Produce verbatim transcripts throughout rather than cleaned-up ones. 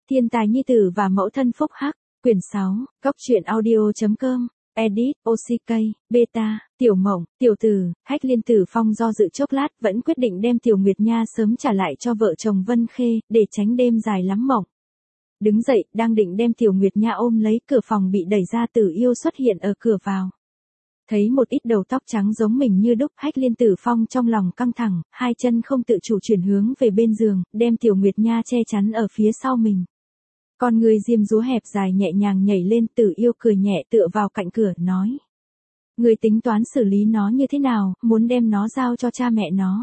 Thiên tài nhi tử và mẫu thân phúc hắc, quyển sáu, góc truyện audio.com, edit, ô xê ca, beta, Tiểu Mộng, Tiểu Tử, Hách Liên Tử Phong do dự chốc lát vẫn quyết định đem Tiểu Nguyệt Nha sớm trả lại cho vợ chồng Vân Khê, để tránh đêm dài lắm mộng. Đứng dậy, đang định đem Tiểu Nguyệt Nha ôm lấy, cửa phòng bị đẩy ra, Tử Yêu xuất hiện ở cửa vào. Thấy một ít đầu tóc trắng giống mình như đúc, Hách Liên Tử Phong trong lòng căng thẳng, hai chân không tự chủ chuyển hướng về bên giường, đem Tiểu Nguyệt Nha che chắn ở phía sau mình. Con người diêm dúa hẹp dài nhẹ nhàng nhảy lên, Tử Yêu cười nhẹ tựa vào cạnh cửa, nói. Người tính toán xử lý nó như thế nào, muốn đem nó giao cho cha mẹ nó.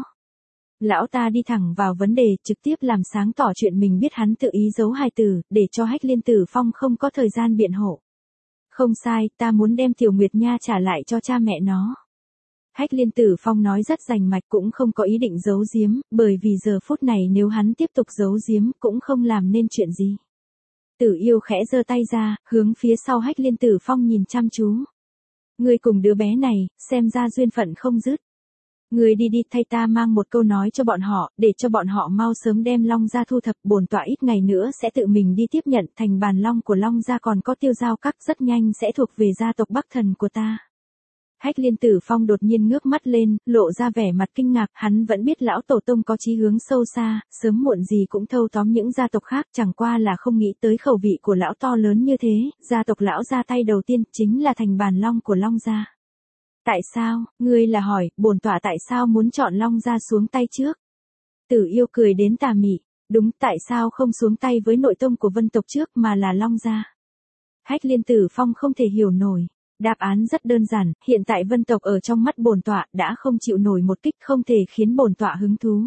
Lão ta đi thẳng vào vấn đề, trực tiếp làm sáng tỏ chuyện mình biết hắn tự ý giấu hài tử, để cho Hách Liên Tử Phong không có thời gian biện hộ. Không sai, ta muốn đem Tiểu Nguyệt Nha trả lại cho cha mẹ nó. Hách Liên Tử Phong nói rất rành mạch, cũng không có ý định giấu giếm, bởi vì giờ phút này nếu hắn tiếp tục giấu giếm cũng không làm nên chuyện gì. Tử Yêu khẽ giơ tay ra, hướng phía sau Hách Liên Tử Phong nhìn chăm chú. Ngươi cùng đứa bé này, xem ra duyên phận không dứt. Ngươi đi đi, thay ta mang một câu nói cho bọn họ, để cho bọn họ mau sớm đem Long gia thu thập, bổn tọa ít ngày nữa sẽ tự mình đi tiếp nhận, thành bàn long của Long gia còn có Tiêu Giao Các rất nhanh sẽ thuộc về gia tộc Bắc Thần của ta. Hách Liên Tử Phong đột nhiên ngước mắt lên, lộ ra vẻ mặt kinh ngạc, hắn vẫn biết lão tổ tông có chí hướng sâu xa, sớm muộn gì cũng thâu tóm những gia tộc khác, chẳng qua là không nghĩ tới khẩu vị của lão to lớn như thế, gia tộc lão ra tay đầu tiên chính là thành bàn long của Long gia. Tại sao, ngươi là hỏi, bổn tọa tại sao muốn chọn Long gia xuống tay trước? Tử Yêu cười đến tà mị, đúng, tại sao không xuống tay với nội tông của Vân tộc trước mà là Long gia? Hách Liên Tử Phong không thể hiểu nổi. Đáp án rất đơn giản, hiện tại Vân tộc ở trong mắt bổn tọa đã không chịu nổi một kích, không thể khiến bổn tọa hứng thú.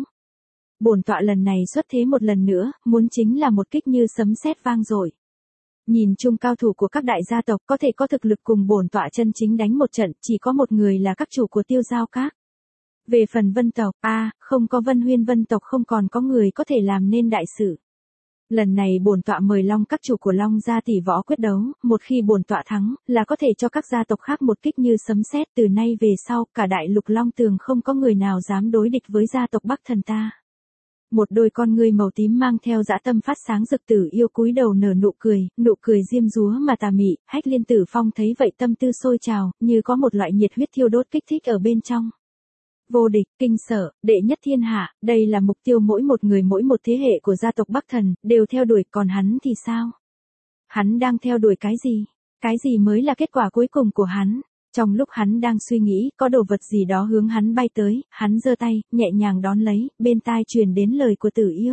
Bổn tọa lần này xuất thế một lần nữa, muốn chính là một kích như sấm sét vang dội. Nhìn chung cao thủ của các đại gia tộc có thể có thực lực cùng bổn tọa chân chính đánh một trận, chỉ có một người là các chủ của Tiêu Giao Các. Về phần Vân tộc, a, à, không có Vân Huyên Vân tộc không còn có người có thể làm nên đại sự. Lần này bổn tọa mời Long các chủ của Long gia tỷ võ quyết đấu, một khi bổn tọa thắng, là có thể cho các gia tộc khác một kích như sấm sét, từ nay về sau, cả đại lục Long Tường không có người nào dám đối địch với gia tộc Bắc Thần ta. Một đôi con ngươi màu tím mang theo dã tâm phát sáng rực, Tử Yêu cúi đầu nở nụ cười, nụ cười diêm dúa mà tà mị, Hách Liên Tử Phong thấy vậy tâm tư sôi trào, như có một loại nhiệt huyết thiêu đốt kích thích ở bên trong. Vô địch, kinh sở, đệ nhất thiên hạ, đây là mục tiêu mỗi một người mỗi một thế hệ của gia tộc Bắc Thần, đều theo đuổi, còn hắn thì sao? Hắn đang theo đuổi cái gì? Cái gì mới là kết quả cuối cùng của hắn? Trong lúc hắn đang suy nghĩ, có đồ vật gì đó hướng hắn bay tới, hắn giơ tay, nhẹ nhàng đón lấy, bên tai truyền đến lời của Tử Yêu.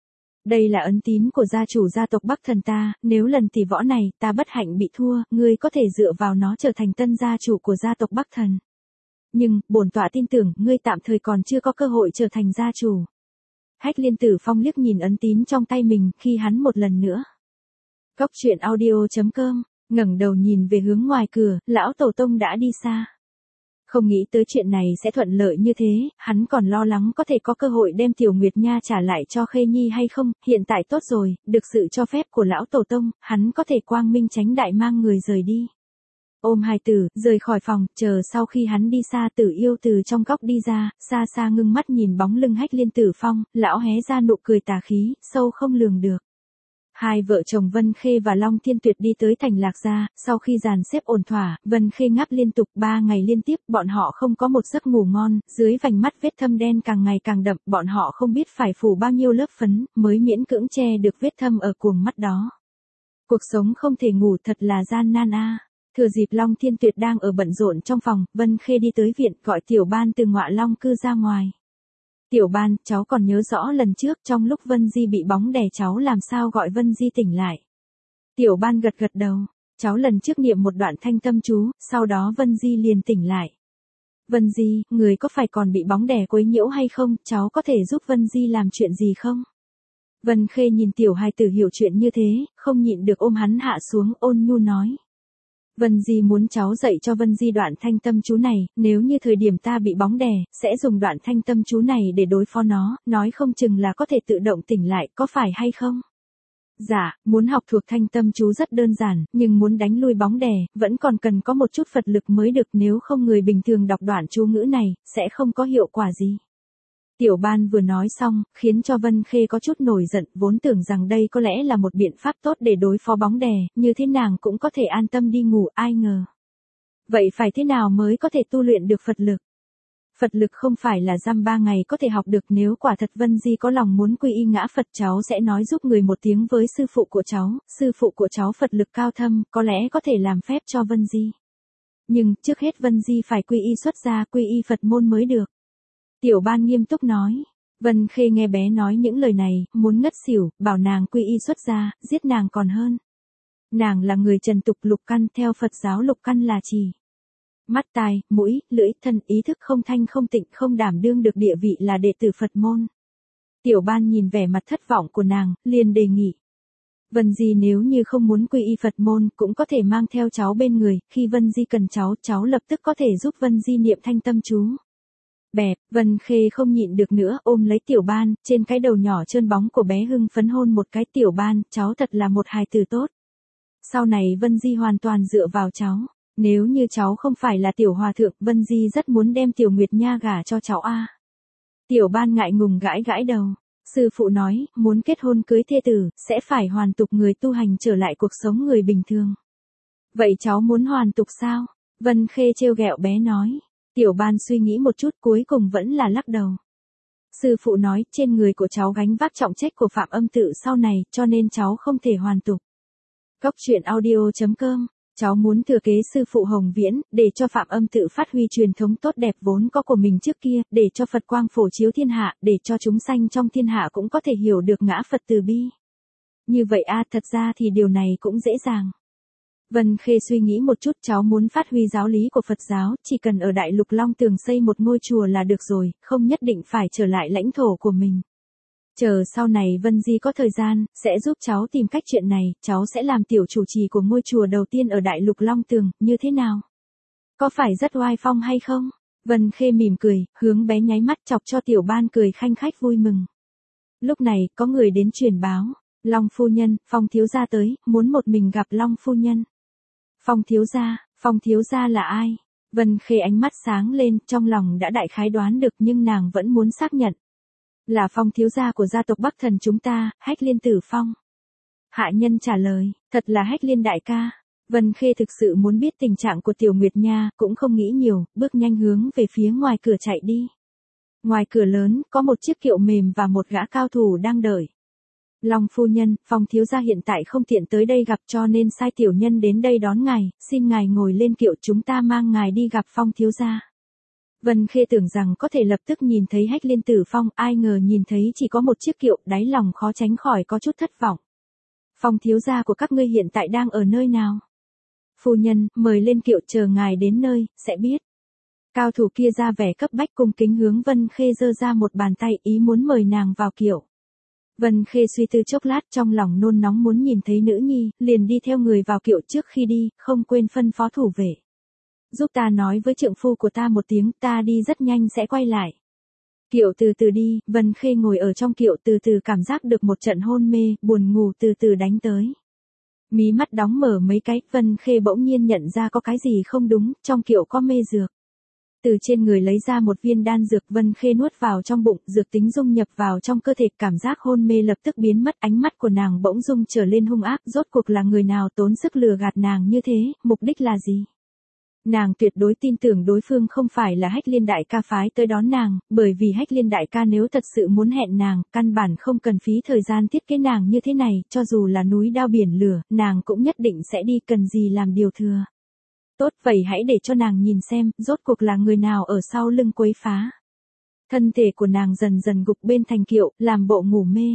Đây là ấn tín của gia chủ gia tộc Bắc Thần ta, nếu lần tỷ võ này, ta bất hạnh bị thua, ngươi có thể dựa vào nó trở thành tân gia chủ của gia tộc Bắc Thần. Nhưng, bổn tọa tin tưởng, ngươi tạm thời còn chưa có cơ hội trở thành gia chủ. Hách Liên Tử Phong liếc nhìn ấn tín trong tay mình, khi hắn một lần nữa. Góc truyện audio.com, ngẩng đầu nhìn về hướng ngoài cửa, lão tổ tông đã đi xa. Không nghĩ tới chuyện này sẽ thuận lợi như thế, hắn còn lo lắng có thể có cơ hội đem Tiểu Nguyệt Nha trả lại cho Khê Nhi hay không, hiện tại tốt rồi, được sự cho phép của lão tổ tông, hắn có thể quang minh chánh đại mang người rời đi. Ôm hài tử, rời khỏi phòng, chờ sau khi hắn đi xa, Tử Yêu từ trong góc đi ra, xa xa ngưng mắt nhìn bóng lưng Hách Liên Tử Phong, lão hé ra nụ cười tà khí, sâu không lường được. Hai vợ chồng Vân Khê và Long Thiên Tuyệt đi tới thành Lạc gia, sau khi dàn xếp ổn thỏa, Vân Khê ngáp liên tục ba ngày liên tiếp, bọn họ không có một giấc ngủ ngon, dưới vành mắt vết thâm đen càng ngày càng đậm, bọn họ không biết phải phủ bao nhiêu lớp phấn, mới miễn cưỡng che được vết thâm ở cuồng mắt đó. Cuộc sống không thể ngủ thật là gian nan a. À. Thừa dịp Long Thiên Tuyệt đang ở bận rộn trong phòng, Vân Khê đi tới viện, gọi Tiểu Ban từ Ngọa Long cư ra ngoài. Tiểu Ban, cháu còn nhớ rõ lần trước trong lúc Vân Di bị bóng đè cháu làm sao gọi Vân Di tỉnh lại. Tiểu Ban gật gật đầu, cháu lần trước niệm một đoạn thanh tâm chú, sau đó Vân Di liền tỉnh lại. Vân Di, người có phải còn bị bóng đè quấy nhiễu hay không, cháu có thể giúp Vân Di làm chuyện gì không? Vân Khê nhìn tiểu hài tử hiểu chuyện như thế, không nhịn được ôm hắn hạ xuống, ôn nhu nói. Vân Di muốn cháu dạy cho Vân Di đoạn thanh tâm chú này, nếu như thời điểm ta bị bóng đè, sẽ dùng đoạn thanh tâm chú này để đối phó nó, nói không chừng là có thể tự động tỉnh lại, có phải hay không? Dạ, muốn học thuộc thanh tâm chú rất đơn giản, nhưng muốn đánh lui bóng đè, vẫn còn cần có một chút Phật lực mới được, nếu không người bình thường đọc đoạn chú ngữ này, sẽ không có hiệu quả gì. Tiểu Ban vừa nói xong, khiến cho Vân Khê có chút nổi giận, vốn tưởng rằng đây có lẽ là một biện pháp tốt để đối phó bóng đè, như thế nàng cũng có thể an tâm đi ngủ, ai ngờ. Vậy phải thế nào mới có thể tu luyện được Phật lực? Phật lực không phải là dăm ba ngày có thể học được, nếu quả thật Vân Di có lòng muốn quy y ngã Phật, cháu sẽ nói giúp người một tiếng với sư phụ của cháu, sư phụ của cháu Phật lực cao thâm, có lẽ có thể làm phép cho Vân Di. Nhưng, trước hết Vân Di phải quy y xuất gia, quy y Phật môn mới được. Tiểu Ban nghiêm túc nói. Vân Khê nghe bé nói những lời này, muốn ngất xỉu, bảo nàng quy y xuất gia, giết nàng còn hơn. Nàng là người trần tục lục căn, theo Phật giáo lục căn là chỉ mắt, tai, mũi, lưỡi, thân, ý thức không thanh không tịnh, không đảm đương được địa vị là đệ tử Phật môn. Tiểu Ban nhìn vẻ mặt thất vọng của nàng, liền đề nghị. Vân Di nếu như không muốn quy y Phật môn, cũng có thể mang theo cháu bên người, khi Vân Di cần cháu, cháu lập tức có thể giúp Vân Di niệm thanh tâm chú. Bẹp, Vân Khê không nhịn được nữa, ôm lấy Tiểu Ban, trên cái đầu nhỏ trơn bóng của bé hưng phấn hôn một cái. Tiểu Ban, cháu thật là một hài tử tốt. Sau này Vân Di hoàn toàn dựa vào cháu. Nếu như cháu không phải là tiểu hòa thượng, Vân Di rất muốn đem Tiểu Nguyệt Nha gả cho cháu a. Tiểu Ban ngại ngùng gãi gãi đầu. Sư phụ nói, muốn kết hôn cưới thê tử, sẽ phải hoàn tục người tu hành trở lại cuộc sống người bình thường. Vậy cháu muốn hoàn tục sao? Vân Khê trêu ghẹo bé nói. Tiểu Ban suy nghĩ một chút, cuối cùng vẫn là lắc đầu. Sư phụ nói, trên người của cháu gánh vác trọng trách của Phạm Âm Tự sau này, cho nên cháu không thể hoàn tục. Cóc truyện audio chấm com. Cháu muốn thừa kế sư phụ Hồng Viễn, để cho Phạm Âm Tự phát huy truyền thống tốt đẹp vốn có của mình trước kia, để cho Phật quang phổ chiếu thiên hạ, để cho chúng sanh trong thiên hạ cũng có thể hiểu được ngã Phật từ bi. Như vậy a, thật ra thì điều này cũng dễ dàng. Vân Khê suy nghĩ một chút, cháu muốn phát huy giáo lý của Phật giáo, chỉ cần ở Đại Lục Long Tường xây một ngôi chùa là được rồi, không nhất định phải trở lại lãnh thổ của mình. Chờ sau này Vân Di có thời gian, sẽ giúp cháu tìm cách chuyện này, cháu sẽ làm tiểu chủ trì của ngôi chùa đầu tiên ở Đại Lục Long Tường, như thế nào? Có phải rất oai phong hay không? Vân Khê mỉm cười, hướng bé nháy mắt chọc cho Tiểu Ban cười khanh khách vui mừng. Lúc này, có người đến truyền báo, Long phu nhân, Phong thiếu gia tới, muốn một mình gặp Long phu nhân. Phong thiếu gia, Phong thiếu gia là ai? Vân Khê ánh mắt sáng lên, trong lòng đã đại khái đoán được nhưng nàng vẫn muốn xác nhận. Là Phong thiếu gia của gia tộc Bắc Thần chúng ta, Hách Liên Tử Phong. Hạ nhân trả lời, thật là Hách Liên đại ca. Vân Khê thực sự muốn biết tình trạng của Tiểu Nguyệt Nha, cũng không nghĩ nhiều, bước nhanh hướng về phía ngoài cửa chạy đi. Ngoài cửa lớn, có một chiếc kiệu mềm và một gã cao thủ đang đợi. Long phu nhân, Phong thiếu gia hiện tại không tiện tới đây gặp cho nên sai tiểu nhân đến đây đón ngài, xin ngài ngồi lên kiệu chúng ta mang ngài đi gặp Phong thiếu gia. Vân Khê tưởng rằng có thể lập tức nhìn thấy Hách Liên Tử Phong, ai ngờ nhìn thấy chỉ có một chiếc kiệu, đáy lòng khó tránh khỏi có chút thất vọng. Phong thiếu gia của các ngươi hiện tại đang ở nơi nào? Phu nhân, mời lên kiệu, chờ ngài đến nơi, sẽ biết. Cao thủ kia ra vẻ cấp bách cung kính hướng Vân Khê giơ ra một bàn tay, ý muốn mời nàng vào kiệu. Vân Khê suy tư chốc lát, trong lòng nôn nóng muốn nhìn thấy nữ nhi, liền đi theo người vào kiệu. Trước khi đi, không quên phân phó thủ vệ. Giúp ta nói với trượng phu của ta một tiếng, ta đi rất nhanh sẽ quay lại. Kiệu từ từ đi, Vân Khê ngồi ở trong kiệu từ từ cảm giác được một trận hôn mê, buồn ngủ từ từ đánh tới. Mí mắt đóng mở mấy cái, Vân Khê bỗng nhiên nhận ra có cái gì không đúng, trong kiệu có mê dược. Từ trên người lấy ra một viên đan dược, Vân Khê nuốt vào trong bụng, dược tính dung nhập vào trong cơ thể, cảm giác hôn mê lập tức biến mất, ánh mắt của nàng bỗng dung trở lên hung ác, rốt cuộc là người nào tốn sức lừa gạt nàng như thế, mục đích là gì? Nàng tuyệt đối tin tưởng đối phương không phải là Hách Liên đại ca phái tới đón nàng, bởi vì Hách Liên đại ca nếu thật sự muốn hẹn nàng, căn bản không cần phí thời gian thiết kế nàng như thế này, cho dù là núi đao biển lửa, nàng cũng nhất định sẽ đi, cần gì làm điều thừa. Tốt, vậy hãy để cho nàng nhìn xem, rốt cuộc là người nào ở sau lưng quấy phá. Thân thể của nàng dần dần gục bên thành kiệu, làm bộ ngủ mê.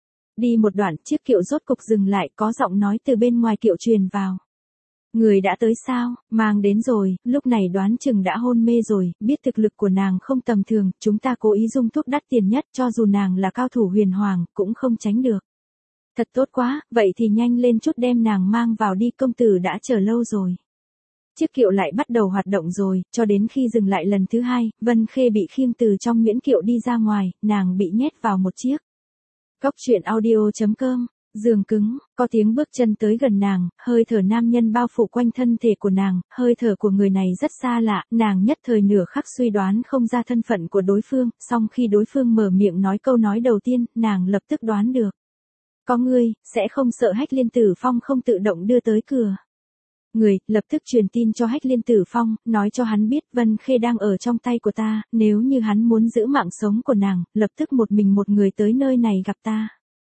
Đi một đoạn, chiếc kiệu rốt cục dừng lại, có giọng nói từ bên ngoài kiệu truyền vào. Người đã tới sao, mang đến rồi, lúc này đoán chừng đã hôn mê rồi, biết thực lực của nàng không tầm thường, chúng ta cố ý dung thuốc đắt tiền nhất, cho dù nàng là cao thủ huyền hoàng, cũng không tránh được. Thật tốt quá, vậy thì nhanh lên chút đem nàng mang vào đi, công tử đã chờ lâu rồi. Chiếc kiệu lại bắt đầu hoạt động rồi, cho đến khi dừng lại lần thứ hai, Vân Khê bị khiêng từ trong miễn kiệu đi ra ngoài, nàng bị nhét vào một chiếc. Cóc truyện audio chấm com Giường cứng, có tiếng bước chân tới gần nàng, hơi thở nam nhân bao phủ quanh thân thể của nàng, hơi thở của người này rất xa lạ, nàng nhất thời nửa khắc suy đoán không ra thân phận của đối phương, song khi đối phương mở miệng nói câu nói đầu tiên, nàng lập tức đoán được. Có ngươi, sẽ không sợ Hách Liên Tử Phong không tự động đưa tới cửa. Người, lập tức truyền tin cho Hách Liên Tử Phong, nói cho hắn biết Vân Khê đang ở trong tay của ta, nếu như hắn muốn giữ mạng sống của nàng, lập tức một mình một người tới nơi này gặp ta.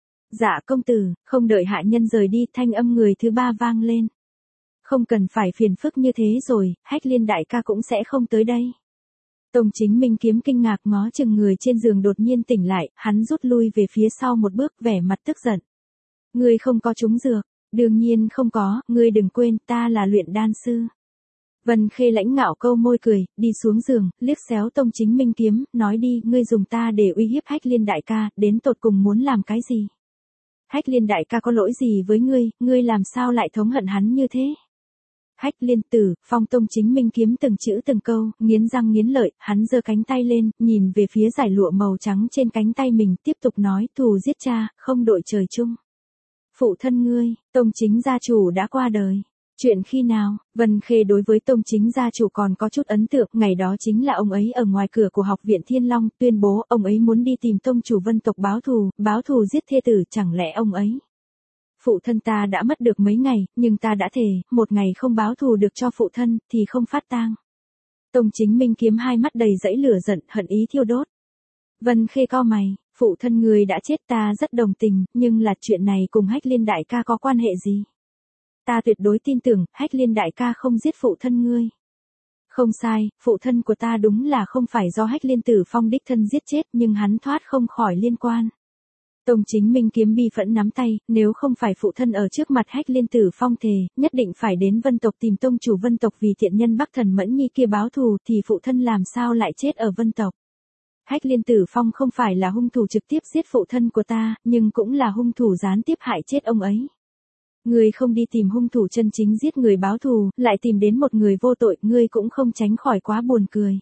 Dạ công tử, không đợi hạ nhân rời đi, thanh âm người thứ ba vang lên. Không cần phải phiền phức như thế rồi, Hách Liên đại ca cũng sẽ không tới đây. Tông Chính Minh Kiếm kinh ngạc ngó chừng người trên giường đột nhiên tỉnh lại, hắn rút lui về phía sau một bước, vẻ mặt tức giận. Ngươi không có trúng dược, đương nhiên không có, ngươi đừng quên ta là luyện đan sư. Vân Khê lãnh ngạo câu môi cười, đi xuống giường, liếc xéo Tông Chính Minh Kiếm, nói đi, ngươi dùng ta để uy hiếp Hách Liên đại ca, đến tột cùng muốn làm cái gì? Hách Liên đại ca có lỗi gì với ngươi, ngươi làm sao lại thống hận hắn như thế? Hách Liên Tử Phong Tông Chính Minh Kiếm từng chữ từng câu, nghiến răng nghiến lợi, hắn giơ cánh tay lên, nhìn về phía dải lụa màu trắng trên cánh tay mình, tiếp tục nói, thù giết cha, không đội trời chung. Phụ thân ngươi, Tông Chính gia chủ đã qua đời. Chuyện khi nào? Vân Khê đối với Tông Chính gia chủ còn có chút ấn tượng, ngày đó chính là ông ấy ở ngoài cửa của học viện Thiên Long, tuyên bố ông ấy muốn đi tìm tông chủ Vân tộc báo thù, báo thù giết thê tử, chẳng lẽ ông ấy? Phụ thân ta đã mất được mấy ngày, nhưng ta đã thề, một ngày không báo thù được cho phụ thân, thì không phát tang. Tông Chính Minh Kiếm hai mắt đầy dẫy lửa giận, hận ý thiêu đốt. Vân Khê cau mày, phụ thân người đã chết ta rất đồng tình, nhưng là chuyện này cùng Hách Liên đại ca có quan hệ gì? Ta tuyệt đối tin tưởng, Hách Liên đại ca không giết phụ thân ngươi. Không sai, phụ thân của ta đúng là không phải do Hách Liên Tử Phong đích thân giết chết, nhưng hắn thoát không khỏi liên quan. Tông Chính Minh Kiếm bi phẫn nắm tay, nếu không phải phụ thân ở trước mặt Hách Liên Tử Phong thề, nhất định phải đến Vân tộc tìm tông chủ Vân tộc vì thiện nhân Bắc Thần Mẫn Nhi kia báo thù, thì phụ thân làm sao lại chết ở Vân tộc? Hách Liên Tử Phong không phải là hung thủ trực tiếp giết phụ thân của ta, nhưng cũng là hung thủ gián tiếp hại chết ông ấy. Ngươi không đi tìm hung thủ chân chính giết người báo thù, lại tìm đến một người vô tội, ngươi cũng không tránh khỏi quá buồn cười.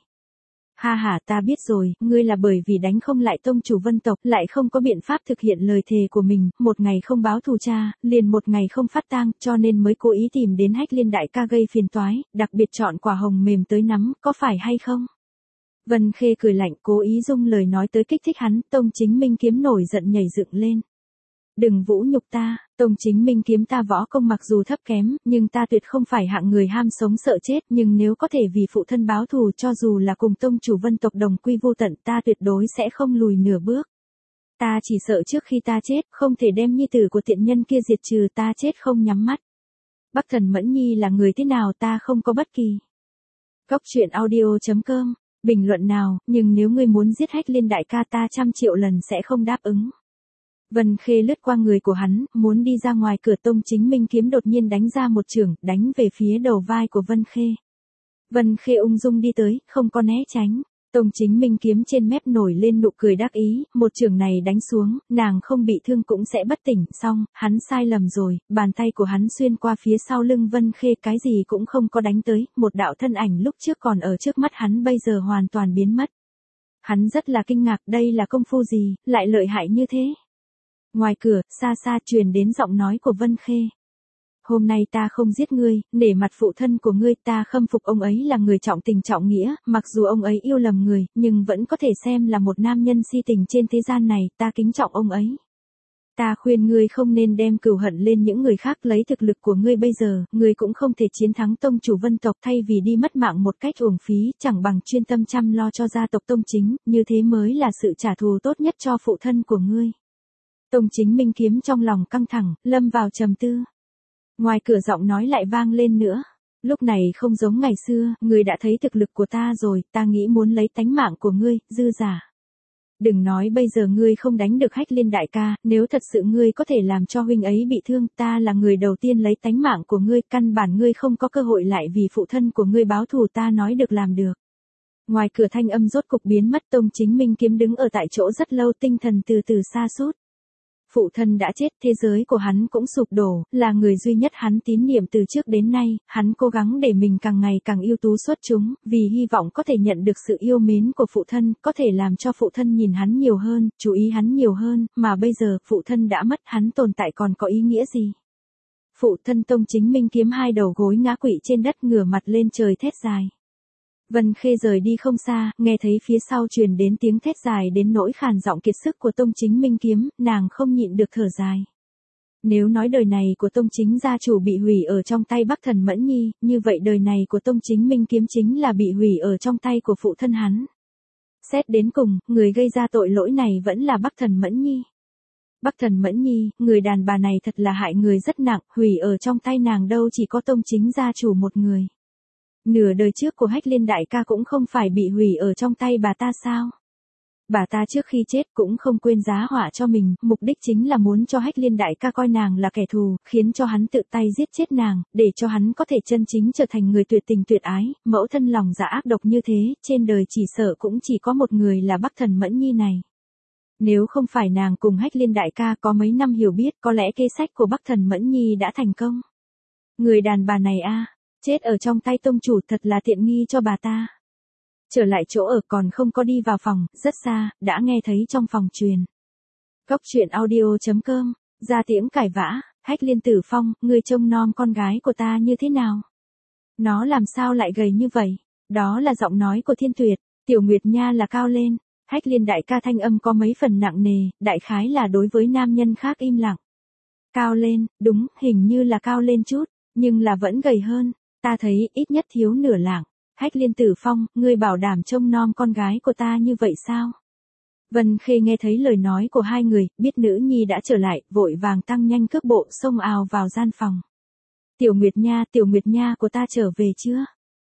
Ha ha, ta biết rồi, ngươi là bởi vì đánh không lại tông chủ Vân tộc, lại không có biện pháp thực hiện lời thề của mình, một ngày không báo thù cha, liền một ngày không phát tang, cho nên mới cố ý tìm đến Hách Liên đại ca gây phiền toái, đặc biệt chọn quả hồng mềm tới nắm, có phải hay không? Vân Khê cười lạnh, cố ý dung lời nói tới kích thích hắn, Tông Chính Minh Kiếm nổi giận nhảy dựng lên. Đừng vũ nhục ta, Tông Chính Minh Kiếm ta võ công mặc dù thấp kém, nhưng ta tuyệt không phải hạng người ham sống sợ chết, nhưng nếu có thể vì phụ thân báo thù cho dù là cùng tông chủ Vân tộc đồng quy vô tận, ta tuyệt đối sẽ không lùi nửa bước. Ta chỉ sợ trước khi ta chết, không thể đem nhi tử của tiện nhân kia diệt trừ, ta chết không nhắm mắt. Bắc Thần Mẫn Nhi là người thế nào ta không có bất kỳ. Góc truyện audio chấm com, bình luận nào, nhưng nếu ngươi muốn giết Hách Liên đại ca ta trăm triệu lần sẽ không đáp ứng. Vân Khê lướt qua người của hắn, muốn đi ra ngoài cửa. Tông Chính Minh Kiếm đột nhiên đánh ra một chưởng, đánh về phía đầu vai của Vân Khê. Vân Khê ung dung đi tới, không có né tránh. Tông Chính Minh Kiếm trên mép nổi lên nụ cười đắc ý, một chưởng này đánh xuống, nàng không bị thương cũng sẽ bất tỉnh, xong, hắn sai lầm rồi, bàn tay của hắn xuyên qua phía sau lưng Vân Khê, cái gì cũng không có đánh tới, một đạo thân ảnh lúc trước còn ở trước mắt hắn bây giờ hoàn toàn biến mất. Hắn rất là kinh ngạc, đây là công phu gì, lại lợi hại như thế. Ngoài cửa, xa xa truyền đến giọng nói của Vân Khê. Hôm nay ta không giết ngươi, nể mặt phụ thân của ngươi, ta khâm phục ông ấy là người trọng tình trọng nghĩa, mặc dù ông ấy yêu lầm người, nhưng vẫn có thể xem là một nam nhân si tình trên thế gian này, ta kính trọng ông ấy. Ta khuyên ngươi không nên đem cừu hận lên những người khác, lấy thực lực của ngươi bây giờ, ngươi cũng không thể chiến thắng tông chủ Vân tộc, thay vì đi mất mạng một cách uổng phí, chẳng bằng chuyên tâm chăm lo cho gia tộc Tông Chính, như thế mới là sự trả thù tốt nhất cho phụ thân của ngươi. Tông Chính Minh Kiếm trong lòng căng thẳng, lâm vào trầm tư. Ngoài cửa giọng nói lại vang lên nữa. Lúc này không giống ngày xưa, ngươi đã thấy thực lực của ta rồi, ta nghĩ muốn lấy tánh mạng của ngươi, dư giả. Đừng nói bây giờ ngươi không đánh được Hách Liên đại ca, nếu thật sự ngươi có thể làm cho huynh ấy bị thương, ta là người đầu tiên lấy tánh mạng của ngươi, căn bản ngươi không có cơ hội lại vì phụ thân của ngươi báo thù, ta nói được làm được. Ngoài cửa thanh âm rốt cục biến mất. Tông Chính Minh Kiếm đứng ở tại chỗ rất lâu, tinh thần từ từ sa sút. Phụ thân đã chết, thế giới của hắn cũng sụp đổ, là người duy nhất hắn tín niệm từ trước đến nay, hắn cố gắng để mình càng ngày càng ưu tú xuất chúng, vì hy vọng có thể nhận được sự yêu mến của phụ thân, có thể làm cho phụ thân nhìn hắn nhiều hơn, chú ý hắn nhiều hơn, mà bây giờ phụ thân đã mất, hắn tồn tại còn có ý nghĩa gì? Phụ thân Tông Chính Minh kiếm hai đầu gối ngã quỵ trên đất, ngửa mặt lên trời thét dài. Vân Khê rời đi không xa, nghe thấy phía sau truyền đến tiếng thét dài đến nỗi khàn giọng kiệt sức của Tông Chính Minh kiếm, nàng không nhịn được thở dài. Nếu nói đời này của Tông Chính gia chủ bị hủy ở trong tay Bắc Thần Mẫn Nhi, như vậy đời này của Tông Chính Minh kiếm chính là bị hủy ở trong tay của phụ thân hắn. Xét đến cùng, người gây ra tội lỗi này vẫn là Bắc Thần Mẫn Nhi. Bắc Thần Mẫn Nhi, người đàn bà này thật là hại người rất nặng, hủy ở trong tay nàng đâu chỉ có Tông Chính gia chủ một người. Nửa đời trước của Hách Liên đại ca cũng không phải bị hủy ở trong tay bà ta sao? Bà ta trước khi chết cũng không quên giá họa cho mình, mục đích chính là muốn cho Hách Liên đại ca coi nàng là kẻ thù, khiến cho hắn tự tay giết chết nàng, để cho hắn có thể chân chính trở thành người tuyệt tình tuyệt ái, mẫu thân lòng dạ ác độc như thế, trên đời chỉ sợ cũng chỉ có một người là Bắc Thần Mẫn Nhi này. Nếu không phải nàng cùng Hách Liên đại ca có mấy năm hiểu biết, có lẽ kế sách của Bắc Thần Mẫn Nhi đã thành công. Người đàn bà này a, chết ở trong tay tông chủ thật là tiện nghi cho bà ta. Trở lại chỗ ở còn không có đi vào phòng, rất xa, đã nghe thấy trong phòng truyền. Góc truyện audio chấm com, ra tiếng cãi vã, Hách Liên Tử Phong, ngươi trông nom con gái của ta như thế nào? Nó làm sao lại gầy như vậy? Đó là giọng nói của Thiên Tuyệt, Tiểu Nguyệt Nha là cao lên. Hách Liên đại ca thanh âm có mấy phần nặng nề, đại khái là đối với nam nhân khác im lặng. Cao lên, đúng, hình như là cao lên chút, nhưng là vẫn gầy hơn, ta thấy ít nhất thiếu nửa lạng. Hách Liên Tử Phong, ngươi bảo đảm trông nom con gái của ta như vậy sao? Vân Khê nghe thấy lời nói của hai người, biết nữ nhi đã trở lại, vội vàng tăng nhanh cước bộ xông ào vào gian phòng. Tiểu Nguyệt Nha, Tiểu Nguyệt Nha của ta trở về chưa?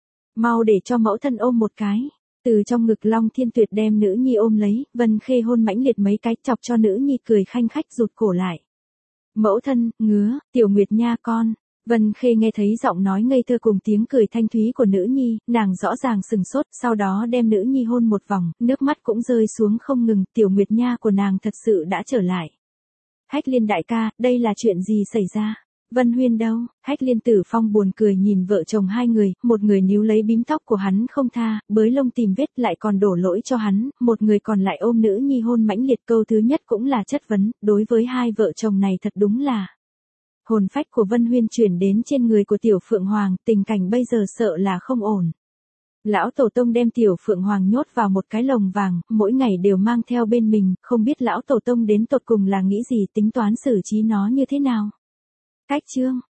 Mau để cho mẫu thân ôm một cái. Từ trong ngực Long Thiên Tuyệt đem nữ nhi ôm lấy, Vân Khê hôn mãnh liệt mấy cái, chọc cho nữ nhi cười khanh khách rụt cổ lại. Mẫu thân, ngứa, Tiểu Nguyệt Nha con. Vân Khê nghe thấy giọng nói ngây thơ cùng tiếng cười thanh thúy của nữ nhi, nàng rõ ràng sừng sốt, sau đó đem nữ nhi hôn một vòng, nước mắt cũng rơi xuống không ngừng, Tiểu Nguyệt Nha của nàng thật sự đã trở lại. Hách Liên đại ca, đây là chuyện gì xảy ra? Vân Huyên đâu? Hách Liên Tử Phong buồn cười nhìn vợ chồng hai người, một người níu lấy bím tóc của hắn không tha, bới lông tìm vết lại còn đổ lỗi cho hắn, một người còn lại ôm nữ nhi hôn mãnh liệt, câu thứ nhất cũng là chất vấn, đối với hai vợ chồng này thật đúng là. Hồn phách của Vân Huyên chuyển đến trên người của Tiểu Phượng Hoàng, tình cảnh bây giờ sợ là không ổn. Lão Tổ Tông đem Tiểu Phượng Hoàng nhốt vào một cái lồng vàng, mỗi ngày đều mang theo bên mình, không biết Lão Tổ Tông đến tột cùng là nghĩ gì, tính toán xử trí nó như thế nào. Cách chương